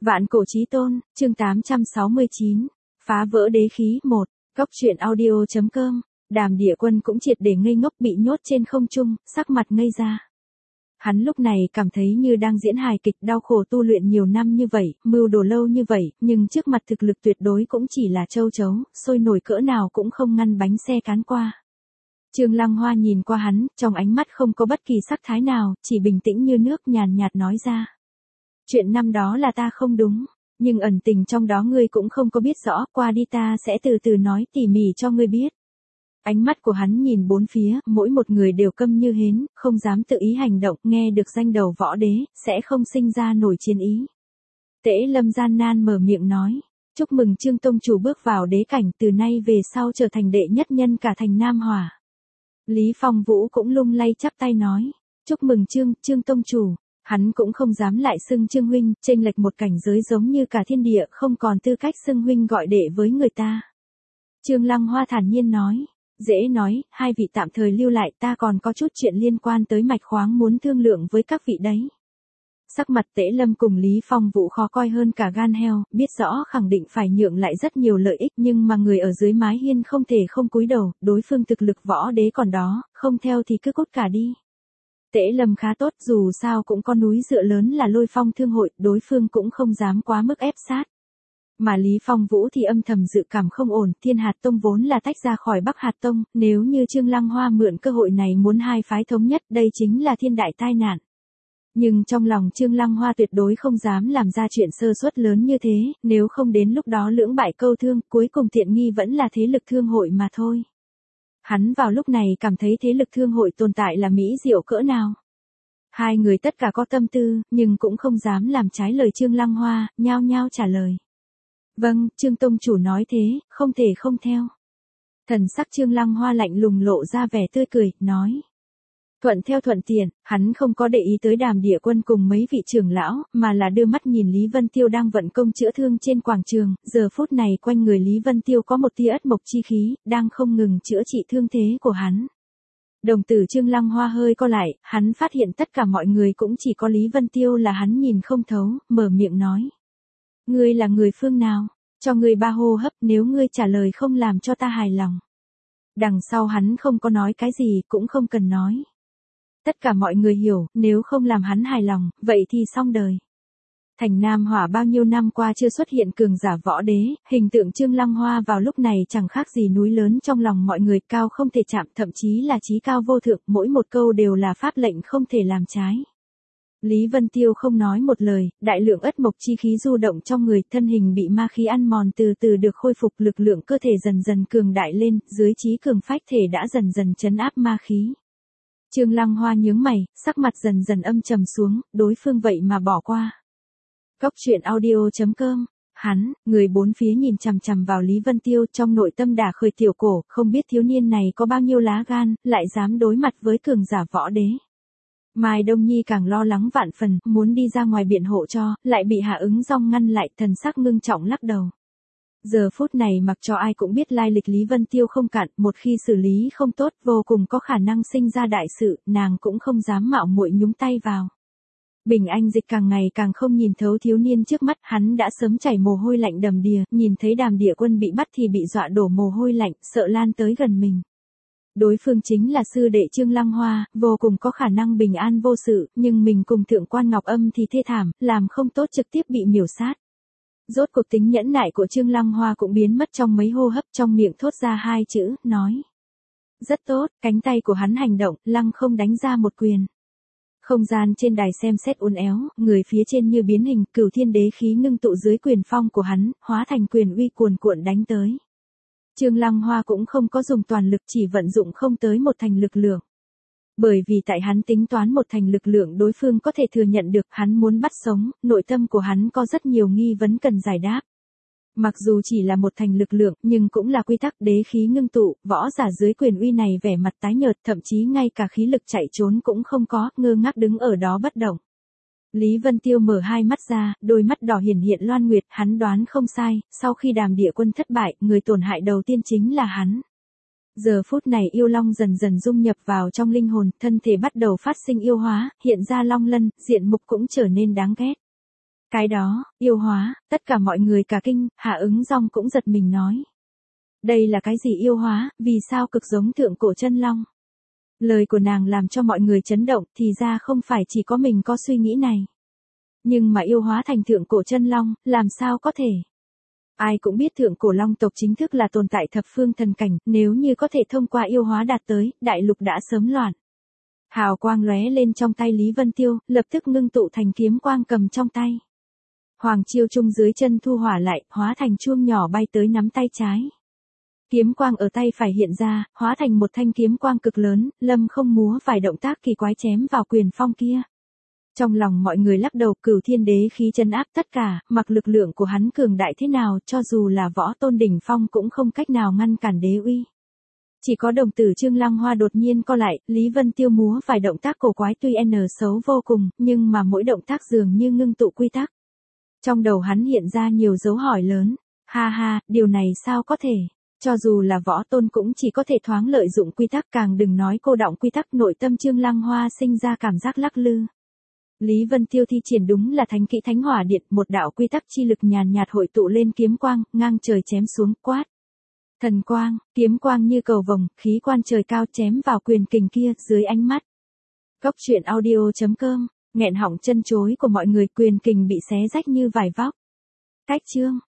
Vạn cổ chí tôn, chương 869, phá vỡ đế khí 1, góc truyện audio.com, Đàm Địa Quân cũng triệt để ngây ngốc bị nhốt trên không trung, sắc mặt ngây ra. Hắn lúc này cảm thấy như đang diễn hài kịch, đau khổ tu luyện nhiều năm như vậy, mưu đồ lâu như vậy, nhưng trước mặt thực lực tuyệt đối cũng chỉ là châu chấu, sôi nổi cỡ nào cũng không ngăn bánh xe cán qua. Trương Lăng Hoa nhìn qua hắn, trong ánh mắt không có bất kỳ sắc thái nào, chỉ bình tĩnh như nước, nhàn nhạt nói ra. Chuyện năm đó là ta không đúng, nhưng ẩn tình trong đó ngươi cũng không có biết rõ, qua đi ta sẽ từ từ nói tỉ mỉ cho ngươi biết. Ánh mắt của hắn nhìn bốn phía, mỗi một người đều câm như hến, không dám tự ý hành động, nghe được danh đầu võ đế, sẽ không sinh ra nổi chiến ý. Tễ Lâm gian nan mở miệng nói, chúc mừng Trương Tông Chủ bước vào đế cảnh, từ nay về sau trở thành đệ nhất nhân cả thành Nam Hỏa. Lý Phong Vũ cũng lung lay chắp tay nói, chúc mừng Trương Tông Chủ. Hắn cũng không dám lại xưng Trương huynh, chênh lệch một cảnh giới giống như cả thiên địa, không còn tư cách xưng huynh gọi đệ với người ta. Trương Lăng Hoa thản nhiên nói, dễ nói, hai vị tạm thời lưu lại, ta còn có chút chuyện liên quan tới mạch khoáng muốn thương lượng với các vị đấy. Sắc mặt Tễ Lâm cùng Lý Phong Vũ khó coi hơn cả gan heo, biết rõ khẳng định phải nhượng lại rất nhiều lợi ích, nhưng mà người ở dưới mái hiên không thể không cúi đầu, đối phương thực lực võ đế còn đó, không theo thì cứ cút cả đi. Tễ Lâm khá tốt, dù sao cũng có núi dựa lớn là Lôi Phong Thương hội, đối phương cũng không dám quá mức ép sát. Mà Lý Phong Vũ thì âm thầm dự cảm không ổn, Thiên Hạt Tông vốn là tách ra khỏi Bắc Hạt Tông, nếu như Trương Lăng Hoa mượn cơ hội này muốn hai phái thống nhất, đây chính là thiên đại tai nạn. Nhưng trong lòng Trương Lăng Hoa tuyệt đối không dám làm ra chuyện sơ suất lớn như thế, nếu không đến lúc đó lưỡng bại câu thương, cuối cùng tiện nghi vẫn là thế lực thương hội mà thôi. Hắn vào lúc này cảm thấy thế lực thương hội tồn tại là mỹ diệu cỡ nào. Hai người tất cả có tâm tư, nhưng cũng không dám làm trái lời Trương Lăng Hoa, nhao nhao trả lời. Vâng, Trương Tông Chủ nói thế, không thể không theo. Thần sắc Trương Lăng Hoa lạnh lùng lộ ra vẻ tươi cười, nói. Thuận theo thuận tiện, hắn không có để ý tới Đàm Địa Quân cùng mấy vị trưởng lão, mà là đưa mắt nhìn Lý Vân Tiêu đang vận công chữa thương trên quảng trường, giờ phút này quanh người Lý Vân Tiêu có một tia ất mộc chi khí, đang không ngừng chữa trị thương thế của hắn. Đồng tử Trương Lăng Hoa hơi co lại, hắn phát hiện tất cả mọi người cũng chỉ có Lý Vân Tiêu là hắn nhìn không thấu, mở miệng nói. Ngươi là người phương nào? Cho ngươi 3 hô hấp, nếu ngươi trả lời không làm cho ta hài lòng. Đằng sau hắn không có nói cái gì, cũng không cần nói. Tất cả mọi người hiểu, nếu không làm hắn hài lòng, vậy thì xong đời. Thành Nam Hỏa bao nhiêu năm qua chưa xuất hiện cường giả võ đế, hình tượng Trương Lăng Hoa vào lúc này chẳng khác gì núi lớn trong lòng mọi người, cao không thể chạm, thậm chí là chí cao vô thượng, mỗi một câu đều là pháp lệnh không thể làm trái. Lý Vân Tiêu không nói một lời, đại lượng ất mộc chi khí du động trong người, thân hình bị ma khí ăn mòn từ từ được khôi phục, lực lượng cơ thể dần dần cường đại lên, dưới chí cường phách thể đã dần dần trấn áp ma khí. Trương Lăng Hoa nhướng mày, sắc mặt dần dần âm trầm xuống, đối phương vậy mà bỏ qua. Góc truyện audio.com, người bốn phía nhìn chằm chằm vào Lý Vân Tiêu, trong nội tâm đả khởi tiểu cổ, không biết thiếu niên này có bao nhiêu lá gan, lại dám đối mặt với cường giả võ đế. Mai Đông Nhi càng lo lắng vạn phần, muốn đi ra ngoài biện hộ cho, lại bị Hạ Ứng Dong ngăn lại, thần sắc ngưng trọng lắc đầu. Giờ phút này mặc cho ai cũng biết lai lịch Lý Vân Tiêu không cạn, một khi xử lý không tốt, vô cùng có khả năng sinh ra đại sự, nàng cũng không dám mạo muội nhúng tay vào. Bình Anh Dịch càng ngày càng không nhìn thấu thiếu niên trước mắt, hắn đã sớm chảy mồ hôi lạnh đầm đìa, nhìn thấy Đàm Địa Quân bị bắt thì bị dọa đổ mồ hôi lạnh, sợ lan tới gần mình. Đối phương chính là sư đệ Trương Lăng Hoa, vô cùng có khả năng bình an vô sự, nhưng mình cùng Thượng quan Ngọc Âm thì thê thảm, làm không tốt trực tiếp bị miểu sát. Rốt cuộc tính nhẫn nại của Trương Lăng Hoa cũng biến mất trong mấy hô hấp, trong miệng thốt ra 2 chữ, nói. Rất tốt, cánh tay của hắn hành động, lăng không đánh ra một quyền. Không gian trên đài xem xét uốn éo, người phía trên như biến hình, Cửu Thiên Đế khí ngưng tụ dưới quyền phong của hắn, hóa thành quyền uy cuồn cuộn đánh tới. Trương Lăng Hoa cũng không có dùng toàn lực, chỉ vận dụng không tới 1/10 lực lượng. Bởi vì tại hắn tính toán 1/10 lực lượng đối phương có thể thừa nhận được, hắn muốn bắt sống, nội tâm của hắn có rất nhiều nghi vấn cần giải đáp. Mặc dù chỉ là 1/10 lực lượng, nhưng cũng là quy tắc, đế khí ngưng tụ, võ giả dưới quyền uy này vẻ mặt tái nhợt, thậm chí ngay cả khí lực chạy trốn cũng không có, ngơ ngác đứng ở đó bất động. Lý Vân Tiêu mở hai mắt ra, đôi mắt đỏ hiển hiện loan nguyệt, hắn đoán không sai, sau khi Đàm Địa Quân thất bại, người tổn hại đầu tiên chính là hắn. Giờ phút này yêu long dần dần dung nhập vào trong linh hồn, thân thể bắt đầu phát sinh yêu hóa, hiện ra long lân, diện mục cũng trở nên đáng ghét. Cái đó, yêu hóa, tất cả mọi người cả kinh, Hạ Ứng Dong cũng giật mình nói. Đây là cái gì yêu hóa, vì sao cực giống thượng cổ chân long? Lời của nàng làm cho mọi người chấn động, thì ra không phải chỉ có mình có suy nghĩ này. Nhưng mà yêu hóa thành thượng cổ chân long, làm sao có thể? Ai cũng biết thượng cổ long tộc chính thức là tồn tại thập phương thần cảnh, nếu như có thể thông qua yêu hóa đạt tới, đại lục đã sớm loạn. Hào quang lóe lên trong tay Lý Vân Tiêu, lập tức ngưng tụ thành kiếm quang cầm trong tay. Hoàng Chiêu Trung dưới chân thu hỏa lại, hóa thành chuông nhỏ bay tới nắm tay trái. Kiếm quang ở tay phải hiện ra, hóa thành một thanh kiếm quang cực lớn, Lâm Không múa vài động tác kỳ quái chém vào quyền phong kia. Trong lòng mọi người lắc đầu, Cửu Thiên Đế khí trấn áp tất cả, mặc lực lượng của hắn cường đại thế nào, cho dù là võ tôn đỉnh phong cũng không cách nào ngăn cản đế uy. Chỉ có đồng tử Trương Lăng Hoa đột nhiên co lại, Lý Vân Tiêu múa vài động tác cổ quái tuy xấu vô cùng, nhưng mà mỗi động tác dường như ngưng tụ quy tắc. Trong đầu hắn hiện ra nhiều dấu hỏi lớn, ha ha, điều này sao có thể? Cho dù là võ tôn cũng chỉ có thể thoáng lợi dụng quy tắc, càng đừng nói cô đọng quy tắc. Nội tâm Trương Lăng Hoa sinh ra cảm giác lắc lư. Lý Vân Tiêu thi triển đúng là thánh kỹ Thánh Hỏa Điện, một đạo quy tắc chi lực nhàn nhạt hội tụ lên kiếm quang, ngang trời chém xuống, quát. Thần quang, kiếm quang như cầu vồng, khí quan trời cao chém vào quyền kình kia, dưới ánh mắt. Góc truyện audio.com, nghẹn họng chân chối của mọi người, quyền kình bị xé rách như vải vóc. Cách chương.